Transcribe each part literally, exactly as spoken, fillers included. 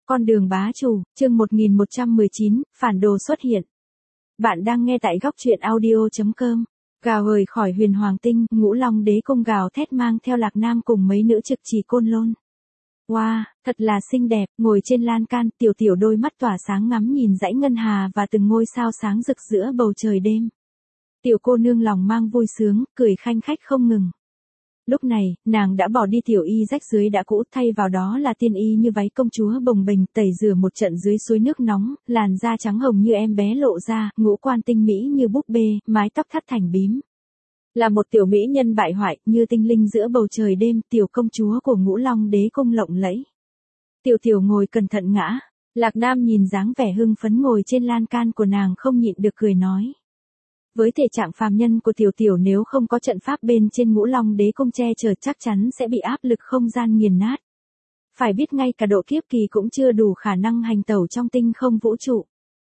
Con đường bá chủ, chương một nghìn một trăm mười chín, phản đồ xuất hiện. Bạn đang nghe tại góc truyện audio chấm com. Gào rời khỏi huyền hoàng tinh, Ngũ Long đế cung gào thét mang theo Lạc Nam cùng mấy nữ trực trì côn lôn. Wow, thật là xinh đẹp, ngồi trên lan can, tiểu tiểu đôi mắt tỏa sáng ngắm nhìn dãy ngân hà và từng ngôi sao sáng rực giữa bầu trời đêm. Tiểu cô nương lòng mang vui sướng, cười khanh khách không ngừng. Lúc này, nàng đã bỏ đi tiểu y rách dưới đã cũ, thay vào đó là tiên y như váy công chúa bồng bềnh, tẩy rửa một trận dưới suối nước nóng, làn da trắng hồng như em bé lộ ra, ngũ quan tinh mỹ như búp bê, mái tóc thắt thành bím. Là một tiểu mỹ nhân bại hoại, như tinh linh giữa bầu trời đêm, tiểu công chúa của Ngũ Long đế cung lộng lẫy. Tiểu tiểu ngồi cẩn thận ngã, Lạc Nam nhìn dáng vẻ hưng phấn ngồi trên lan can của nàng không nhịn được cười nói. Với thể trạng phàm nhân của tiểu tiểu nếu không có trận pháp bên trên Ngũ Long đế cung che chở chắc chắn sẽ bị áp lực không gian nghiền nát. Phải biết ngay cả độ kiếp kỳ cũng chưa đủ khả năng hành tẩu trong tinh không vũ trụ.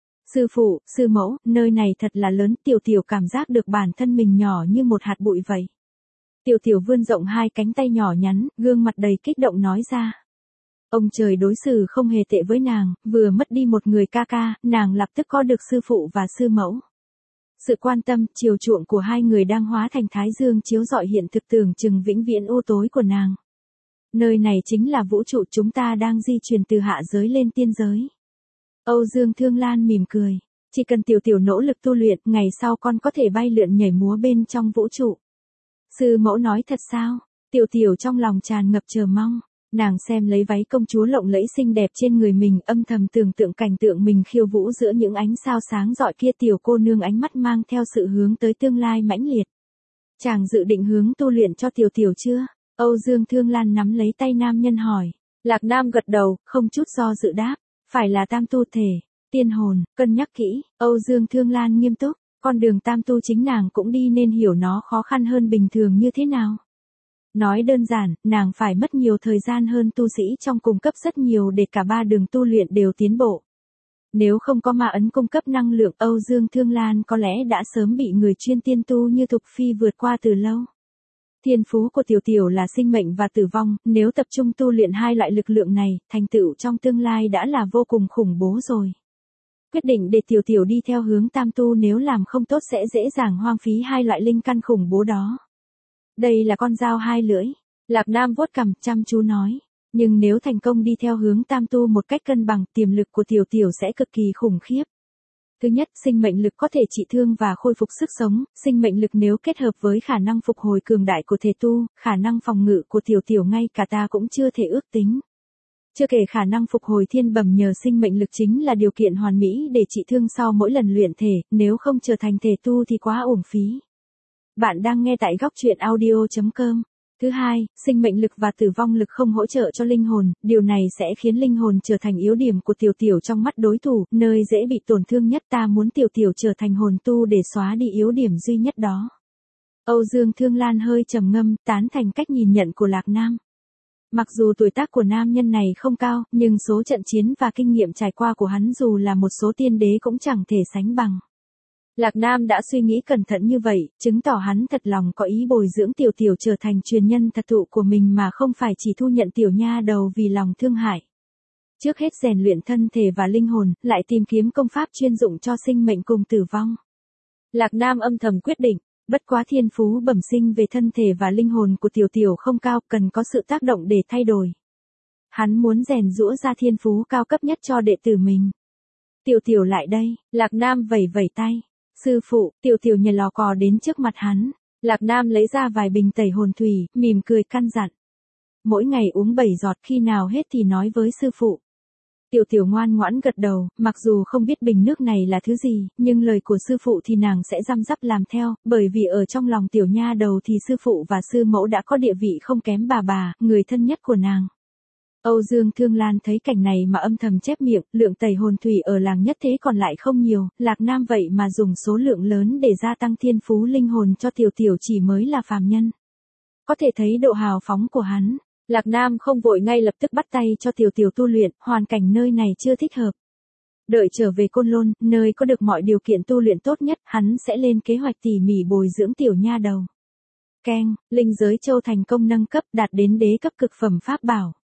Sư phụ, sư mẫu, nơi này thật là lớn, tiểu tiểu cảm giác được bản thân mình nhỏ như một hạt bụi vậy. Tiểu tiểu vươn rộng hai cánh tay nhỏ nhắn, gương mặt đầy kích động nói ra. Ông trời đối xử không hề tệ với nàng, vừa mất đi một người ca ca, nàng lập tức có được sư phụ và sư mẫu. Sự quan tâm, chiều chuộng của hai người đang hóa thành thái dương chiếu rọi hiện thực tưởng chừng vĩnh viễn u tối của nàng. Nơi này chính là vũ trụ, chúng ta đang di chuyển từ hạ giới lên tiên giới. Âu Dương Thương Lan mỉm cười. Chỉ cần tiểu tiểu nỗ lực tu luyện, ngày sau con có thể bay lượn nhảy múa bên trong vũ trụ. Sư mẫu nói thật sao? Tiểu tiểu trong lòng tràn ngập chờ mong. Nàng xem lấy váy công chúa lộng lẫy xinh đẹp trên người mình, âm thầm tưởng tượng cảnh tượng mình khiêu vũ giữa những ánh sao sáng rọi kia. Tiểu cô nương ánh mắt mang theo sự hướng tới tương lai mãnh liệt. Chàng dự định hướng tu luyện cho tiểu tiểu chưa? Âu Dương Thương Lan nắm lấy tay nam nhân hỏi. Lạc Nam gật đầu, không chút do dự đáp. Phải là tam tu thể, tiên hồn, cân nhắc kỹ. Âu Dương Thương Lan nghiêm túc. Con đường tam tu chính nàng cũng đi nên hiểu nó khó khăn hơn bình thường như thế nào. Nói đơn giản, nàng phải mất nhiều thời gian hơn tu sĩ trong cung cấp rất nhiều để cả ba đường tu luyện đều tiến bộ. Nếu không có ma ấn cung cấp năng lượng, Âu Dương Thương Lan có lẽ đã sớm bị người chuyên tiên tu như Thục Phi vượt qua từ lâu. Thiên phú của tiểu tiểu là sinh mệnh và tử vong, nếu tập trung tu luyện hai loại lực lượng này, thành tựu trong tương lai đã là vô cùng khủng bố rồi. Quyết định để tiểu tiểu đi theo hướng tam tu, nếu làm không tốt sẽ dễ dàng hoang phí hai loại linh căn khủng bố đó. Đây là con dao hai lưỡi. Lạc Nam vuốt cằm chăm chú nói. Nhưng nếu thành công đi theo hướng tam tu một cách cân bằng, tiềm lực của tiểu tiểu sẽ cực kỳ khủng khiếp. Thứ nhất, sinh mệnh lực có thể trị thương và khôi phục sức sống. Sinh mệnh lực nếu kết hợp với khả năng phục hồi cường đại của thể tu, khả năng phòng ngự của tiểu tiểu ngay cả ta cũng chưa thể ước tính. Chưa kể khả năng phục hồi thiên bẩm nhờ sinh mệnh lực chính là điều kiện hoàn mỹ để trị thương sau mỗi lần luyện thể, nếu không trở thành thể tu thì quá uổng phí. Bạn đang nghe tại góc truyện audio chấm com. Thứ hai, sinh mệnh lực và tử vong lực không hỗ trợ cho linh hồn, điều này sẽ khiến linh hồn trở thành yếu điểm của tiểu tiểu trong mắt đối thủ, nơi dễ bị tổn thương nhất. Ta muốn tiểu tiểu trở thành hồn tu để xóa đi yếu điểm duy nhất đó. Âu Dương Thương Lan hơi trầm ngâm, tán thành cách nhìn nhận của Lạc Nam. Mặc dù tuổi tác của nam nhân này không cao, nhưng số trận chiến và kinh nghiệm trải qua của hắn dù là một số tiên đế cũng chẳng thể sánh bằng. Lạc Nam đã suy nghĩ cẩn thận như vậy, chứng tỏ hắn thật lòng có ý bồi dưỡng tiểu tiểu trở thành truyền nhân thật thụ của mình mà không phải chỉ thu nhận tiểu nha đầu vì lòng thương hại. Trước hết rèn luyện thân thể và linh hồn, lại tìm kiếm công pháp chuyên dụng cho sinh mệnh cùng tử vong. Lạc Nam âm thầm quyết định, bất quá thiên phú bẩm sinh về thân thể và linh hồn của tiểu tiểu không cao, cần có sự tác động để thay đổi. Hắn muốn rèn giũa ra thiên phú cao cấp nhất cho đệ tử mình. Tiểu tiểu lại đây, Lạc Nam vẩy vẩy tay. Sư phụ, tiểu tiểu nhảy lò cò đến trước mặt hắn. Lạc Nam lấy ra vài bình tẩy hồn thủy, mỉm cười căn dặn. Mỗi ngày uống bảy giọt, khi nào hết thì nói với sư phụ. Tiểu tiểu ngoan ngoãn gật đầu, mặc dù không biết bình nước này là thứ gì, nhưng lời của sư phụ thì nàng sẽ răm rắp làm theo, bởi vì ở trong lòng tiểu nha đầu thì sư phụ và sư mẫu đã có địa vị không kém bà bà, người thân nhất của nàng. Âu Dương Thương Lan thấy cảnh này mà âm thầm chép miệng, lượng tẩy hồn thủy ở làng nhất thế còn lại không nhiều, Lạc Nam vậy mà dùng số lượng lớn để gia tăng thiên phú linh hồn cho tiểu tiểu chỉ mới là phàm nhân. Có thể thấy độ hào phóng của hắn. Lạc Nam không vội ngay lập tức bắt tay cho tiểu tiểu tu luyện, hoàn cảnh nơi này chưa thích hợp. Đợi trở về Côn Lôn, nơi có được mọi điều kiện tu luyện tốt nhất, hắn sẽ lên kế hoạch tỉ mỉ bồi dưỡng tiểu nha đầu. Keng, linh giới châu thành công nâng cấp đạt đến đế cấp cực phẩm pháp bảo.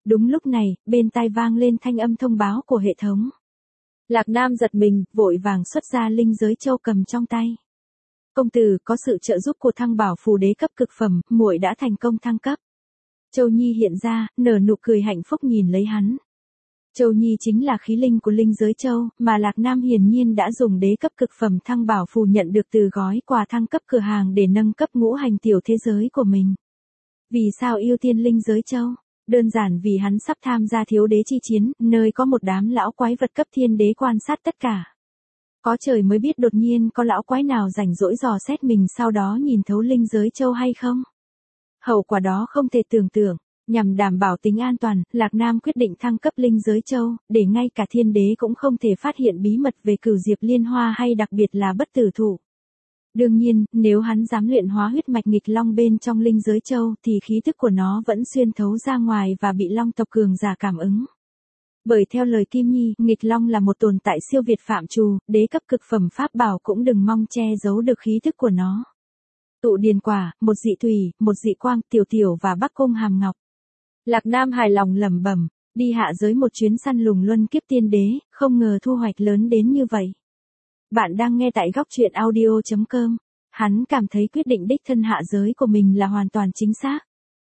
Đúng lúc này, bên tai vang lên thanh âm thông báo của hệ thống. Lạc Nam giật mình, vội vàng xuất ra linh giới châu cầm trong tay. Công tử, có sự trợ giúp của thăng bảo phù đế cấp cực phẩm, muội đã thành công thăng cấp. Châu Nhi hiện ra, nở nụ cười hạnh phúc nhìn lấy hắn. Châu Nhi chính là khí linh của linh giới châu, mà Lạc Nam hiển nhiên đã dùng đế cấp cực phẩm thăng bảo phù nhận được từ gói quà thăng cấp cửa hàng để nâng cấp ngũ hành tiểu thế giới của mình. Vì sao ưu tiên linh giới châu? Đơn giản vì hắn sắp tham gia thiếu đế chi chiến, nơi có một đám lão quái vật cấp thiên đế quan sát tất cả. Có trời mới biết đột nhiên có lão quái nào rảnh rỗi dò xét mình sau đó nhìn thấu linh giới châu hay không. Hậu quả đó không thể tưởng tượng. Nhằm đảm bảo tính an toàn, Lạc Nam quyết định thăng cấp linh giới châu, để ngay cả thiên đế cũng không thể phát hiện bí mật về cửu diệp liên hoa hay đặc biệt là bất tử thụ. Đương nhiên, nếu hắn dám luyện hóa huyết mạch nghịch long bên trong linh giới châu thì khí tức của nó vẫn xuyên thấu ra ngoài và bị long tộc cường giả cảm ứng. Bởi theo lời Kim Nhi, nghịch long là một tồn tại siêu việt phạm trù, đế cấp cực phẩm pháp bảo cũng đừng mong che giấu được khí tức của nó. Tụ điền quả, một dị thủy, một dị quang, tiểu tiểu và bắc cung hàm ngọc. Lạc Nam hài lòng lẩm bẩm, đi hạ giới một chuyến săn lùng luân kiếp tiên đế, không ngờ thu hoạch lớn đến như vậy. Bạn đang nghe tại góc truyện audio chấm com. Hắn cảm thấy quyết định đích thân hạ giới của mình là hoàn toàn chính xác.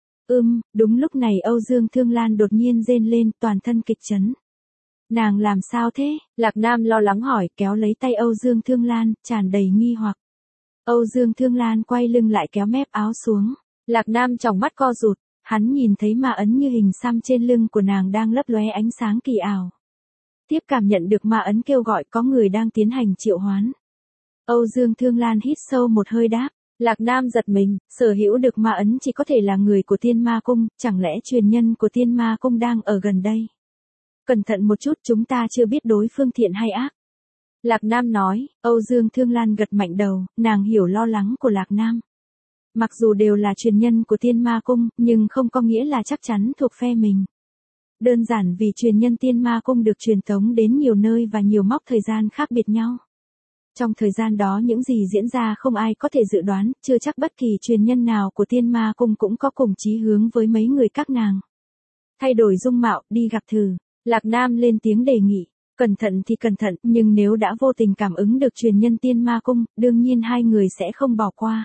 Ưm, đúng lúc này Âu Dương Thương Lan đột nhiên rên lên, toàn thân kịch chấn. Nàng làm sao thế? Lạc Nam lo lắng hỏi, kéo lấy tay Âu Dương Thương Lan, tràn đầy nghi hoặc. Âu Dương Thương Lan quay lưng lại kéo mép áo xuống. Lạc Nam tròng mắt co rụt, hắn nhìn thấy ma ấn như hình xăm trên lưng của nàng đang lấp lóe ánh sáng kỳ ảo. Tiếp cảm nhận được ma ấn kêu gọi có người đang tiến hành triệu hoán. Âu Dương Thương Lan hít sâu một hơi đáp. Lạc Nam giật mình, sở hữu được ma ấn chỉ có thể là người của Tiên Ma Cung, chẳng lẽ truyền nhân của Tiên Ma Cung đang ở gần đây? Cẩn thận một chút, chúng ta chưa biết đối phương thiện hay ác. Lạc Nam nói. Âu Dương Thương Lan gật mạnh đầu, nàng hiểu lo lắng của Lạc Nam. Mặc dù đều là truyền nhân của Tiên Ma Cung, nhưng không có nghĩa là chắc chắn thuộc phe mình. Đơn giản vì truyền nhân Tiên Ma Cung được truyền tống đến nhiều nơi và nhiều mốc thời gian khác biệt nhau. Trong thời gian đó những gì diễn ra không ai có thể dự đoán, chưa chắc bất kỳ truyền nhân nào của Tiên Ma Cung cũng có cùng chí hướng với mấy người các nàng. Thay đổi dung mạo, đi gặp thử. Lạc Nam lên tiếng đề nghị. Cẩn thận thì cẩn thận, nhưng nếu đã vô tình cảm ứng được truyền nhân Tiên Ma Cung, đương nhiên hai người sẽ không bỏ qua.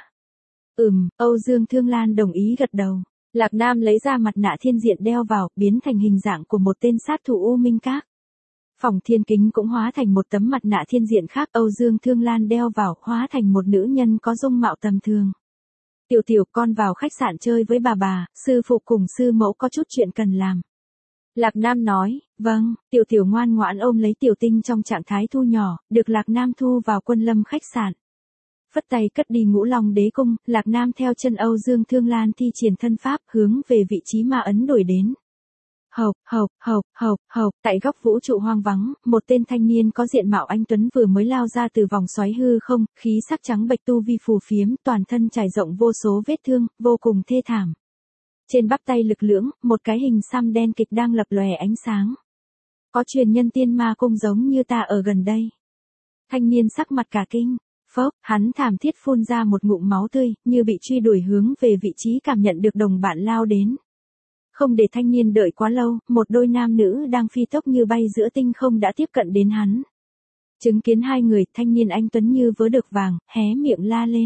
Ừm, Âu Dương Thương Lan đồng ý gật đầu. Lạc Nam lấy ra mặt nạ thiên diện đeo vào, biến thành hình dạng của một tên sát thủ U Minh Các. Phòng thiên kính cũng hóa thành một tấm mặt nạ thiên diện khác, Âu Dương Thương Lan đeo vào, hóa thành một nữ nhân có dung mạo tầm thường. Tiểu tiểu, con vào khách sạn chơi với bà bà, sư phụ cùng sư mẫu có chút chuyện cần làm. Lạc Nam nói. Vâng. Tiểu tiểu ngoan ngoãn ôm lấy tiểu tinh trong trạng thái thu nhỏ, được Lạc Nam thu vào Quân Lâm khách sạn. Phất tay cất đi Ngũ Long Đế Cung, Lạc Nam theo chân Âu Dương Thương Lan thi triển thân pháp hướng về vị trí ma ấn đuổi đến. Hộc, hộc, hộc, hộc, hộc, tại góc vũ trụ hoang vắng, một tên thanh niên có diện mạo anh tuấn vừa mới lao ra từ vòng xoáy hư không, khí sắc trắng bệch tu vi phù phiếm, toàn thân trải rộng vô số vết thương, vô cùng thê thảm. Trên bắp tay lực lưỡng, một cái hình xăm đen kịch đang lập lòe ánh sáng. Có truyền nhân Tiên Ma Cung giống như ta ở gần đây. Thanh niên sắc mặt cả kinh. Phốc, hắn thảm thiết phun ra một ngụm máu tươi, như bị truy đuổi hướng về vị trí cảm nhận được đồng bạn lao đến. Không để thanh niên đợi quá lâu, một đôi nam nữ đang phi tốc như bay giữa tinh không đã tiếp cận đến hắn. Chứng kiến hai người, thanh niên anh tuấn như vớ được vàng, hé miệng la lên.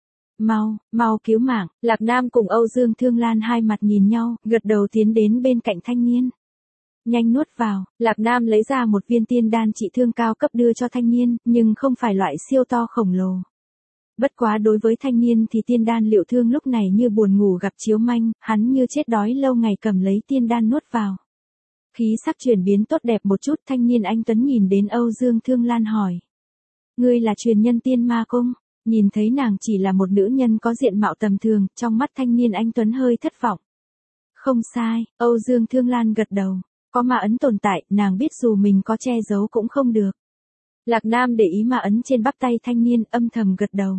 Mau, mau cứu mạng. Lạc Nam cùng Âu Dương Thương Lan hai mặt nhìn nhau, gật đầu tiến đến bên cạnh thanh niên. Nhanh nuốt vào. Lạc Nam lấy ra một viên tiên đan trị thương cao cấp đưa cho thanh niên, nhưng không phải loại siêu to khổng lồ. Bất quá đối với thanh niên thì tiên đan liệu thương lúc này như buồn ngủ gặp chiếu manh, hắn như chết đói lâu ngày cầm lấy tiên đan nuốt vào. Khí sắc chuyển biến tốt đẹp một chút, thanh niên anh tuấn nhìn đến Âu Dương Thương Lan hỏi. Ngươi là truyền nhân Tiên Ma Cung? Nhìn thấy nàng chỉ là một nữ nhân có diện mạo tầm thường, trong mắt thanh niên anh tuấn hơi thất vọng. Không sai, Âu Dương Thương Lan gật đầu. Có ma ấn tồn tại, nàng biết dù mình có che giấu cũng không được. Lạc Nam để ý ma ấn trên bắp tay thanh niên, âm thầm gật đầu.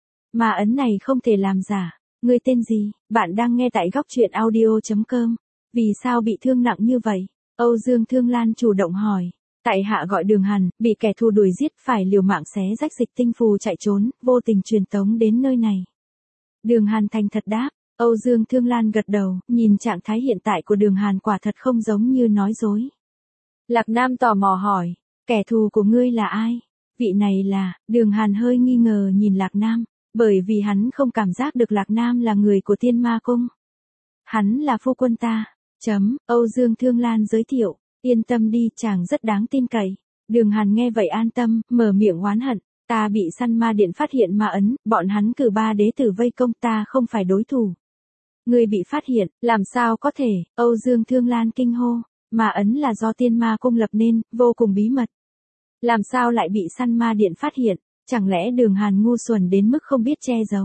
Ma ấn này không thể làm giả. Ngươi tên gì? Bạn đang nghe tại góc truyện audio chấm com. Vì sao bị thương nặng như vậy? Âu Dương Thương Lan chủ động hỏi. Tại hạ gọi Đường Hàn, bị kẻ thù đuổi giết, phải liều mạng xé rách dịch tinh phù chạy trốn, vô tình truyền tống đến nơi này. Đường Hàn thành thật đáp. Âu Dương Thương Lan gật đầu, nhìn trạng thái hiện tại của Đường Hàn quả thật không giống như nói dối. Lạc Nam tò mò hỏi, kẻ thù của ngươi là ai? Vị này là, Đường Hàn hơi nghi ngờ nhìn Lạc Nam, bởi vì hắn không cảm giác được Lạc Nam là người của Tiên Ma Cung. Hắn là phu quân ta. Chấm, Âu Dương Thương Lan giới thiệu, yên tâm đi, chàng rất đáng tin cậy. Đường Hàn nghe vậy an tâm, mở miệng oán hận, ta bị săn ma điện phát hiện ma ấn, bọn hắn cử ba đế tử vây công ta không phải đối thủ. Ngươi bị phát hiện, làm sao có thể? Âu Dương Thương Lan kinh hô, ma ấn là do Tiên Ma Cung lập nên, vô cùng bí mật. Làm sao lại bị săn ma điện phát hiện? Chẳng lẽ Đường Hàn ngu xuẩn đến mức không biết che giấu?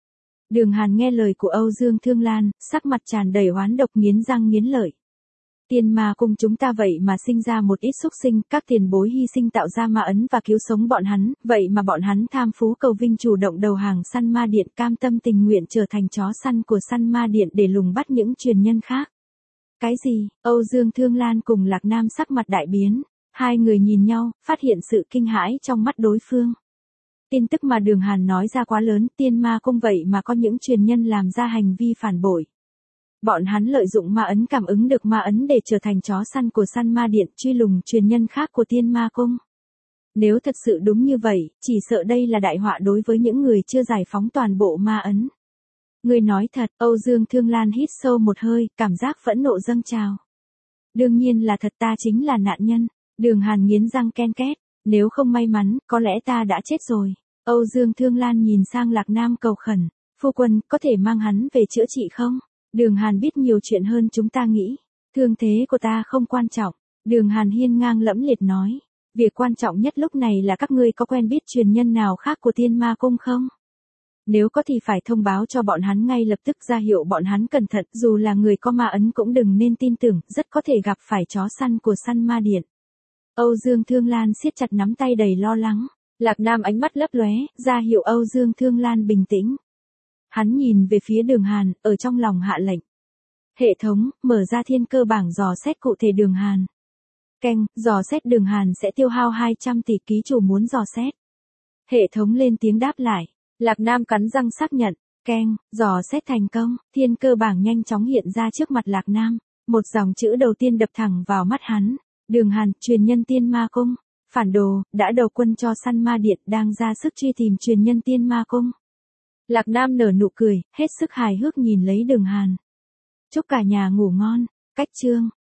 Đường Hàn nghe lời của Âu Dương Thương Lan, sắc mặt tràn đầy oán độc, nghiến răng nghiến lợi. Tiên Ma Cung chúng ta vậy mà sinh ra một ít xúc sinh, các tiền bối hy sinh tạo ra ma ấn và cứu sống bọn hắn, vậy mà bọn hắn tham phú cầu vinh chủ động đầu hàng săn ma điện, cam tâm tình nguyện trở thành chó săn của săn ma điện để lùng bắt những truyền nhân khác. Cái gì? Âu Dương Thương Lan cùng Lạc Nam sắc mặt đại biến, hai người nhìn nhau, phát hiện sự kinh hãi trong mắt đối phương. Tin tức mà Đường Hàn nói ra quá lớn, Tiên Ma Cung vậy mà có những truyền nhân làm ra hành vi phản bội. Bọn hắn lợi dụng ma ấn cảm ứng được ma ấn để trở thành chó săn của săn ma điện, truy lùng truyền nhân khác của Tiên Ma Cung. Nếu thật sự đúng như vậy, chỉ sợ đây là đại họa đối với những người chưa giải phóng toàn bộ ma ấn. Người nói thật, Âu Dương Thương Lan hít sâu một hơi, cảm giác phẫn nộ dâng trào. Đương nhiên là thật, ta chính là nạn nhân. Đường Hàn nghiến răng ken két, nếu không may mắn, có lẽ ta đã chết rồi. Âu Dương Thương Lan nhìn sang Lạc Nam cầu khẩn, phu quân, có thể mang hắn về chữa trị không? Đường Hàn biết nhiều chuyện hơn chúng ta nghĩ. Thương thế của ta không quan trọng. Đường Hàn hiên ngang lẫm liệt nói. Việc quan trọng nhất lúc này là các ngươi có quen biết truyền nhân nào khác của Tiên Ma Cung không? Nếu có thì phải thông báo cho bọn hắn ngay lập tức, ra hiệu bọn hắn cẩn thận, dù là người có ma ấn cũng đừng nên tin tưởng, rất có thể gặp phải chó săn của săn ma điện. Âu Dương Thương Lan siết chặt nắm tay đầy lo lắng. Lạc Nam ánh mắt lấp lóe, ra hiệu Âu Dương Thương Lan bình tĩnh. Hắn nhìn về phía Đường Hàn, ở trong lòng hạ lệnh. Hệ thống, mở ra thiên cơ bảng dò xét cụ thể Đường Hàn. Keng, dò xét Đường Hàn sẽ tiêu hao hai trăm tỷ, ký chủ muốn dò xét. Hệ thống lên tiếng đáp lại. Lạc Nam cắn răng xác nhận. Keng, dò xét thành công, thiên cơ bảng nhanh chóng hiện ra trước mặt Lạc Nam. Một dòng chữ đầu tiên đập thẳng vào mắt hắn. Đường Hàn, truyền nhân Tiên Ma Cung. Phản đồ, đã đầu quân cho săn ma điện, đang ra sức truy tìm truyền nhân Tiên Ma Cung. Lạc Nam nở nụ cười, hết sức hài hước nhìn lấy Đường Hàn. Chúc cả nhà ngủ ngon. Cách chương.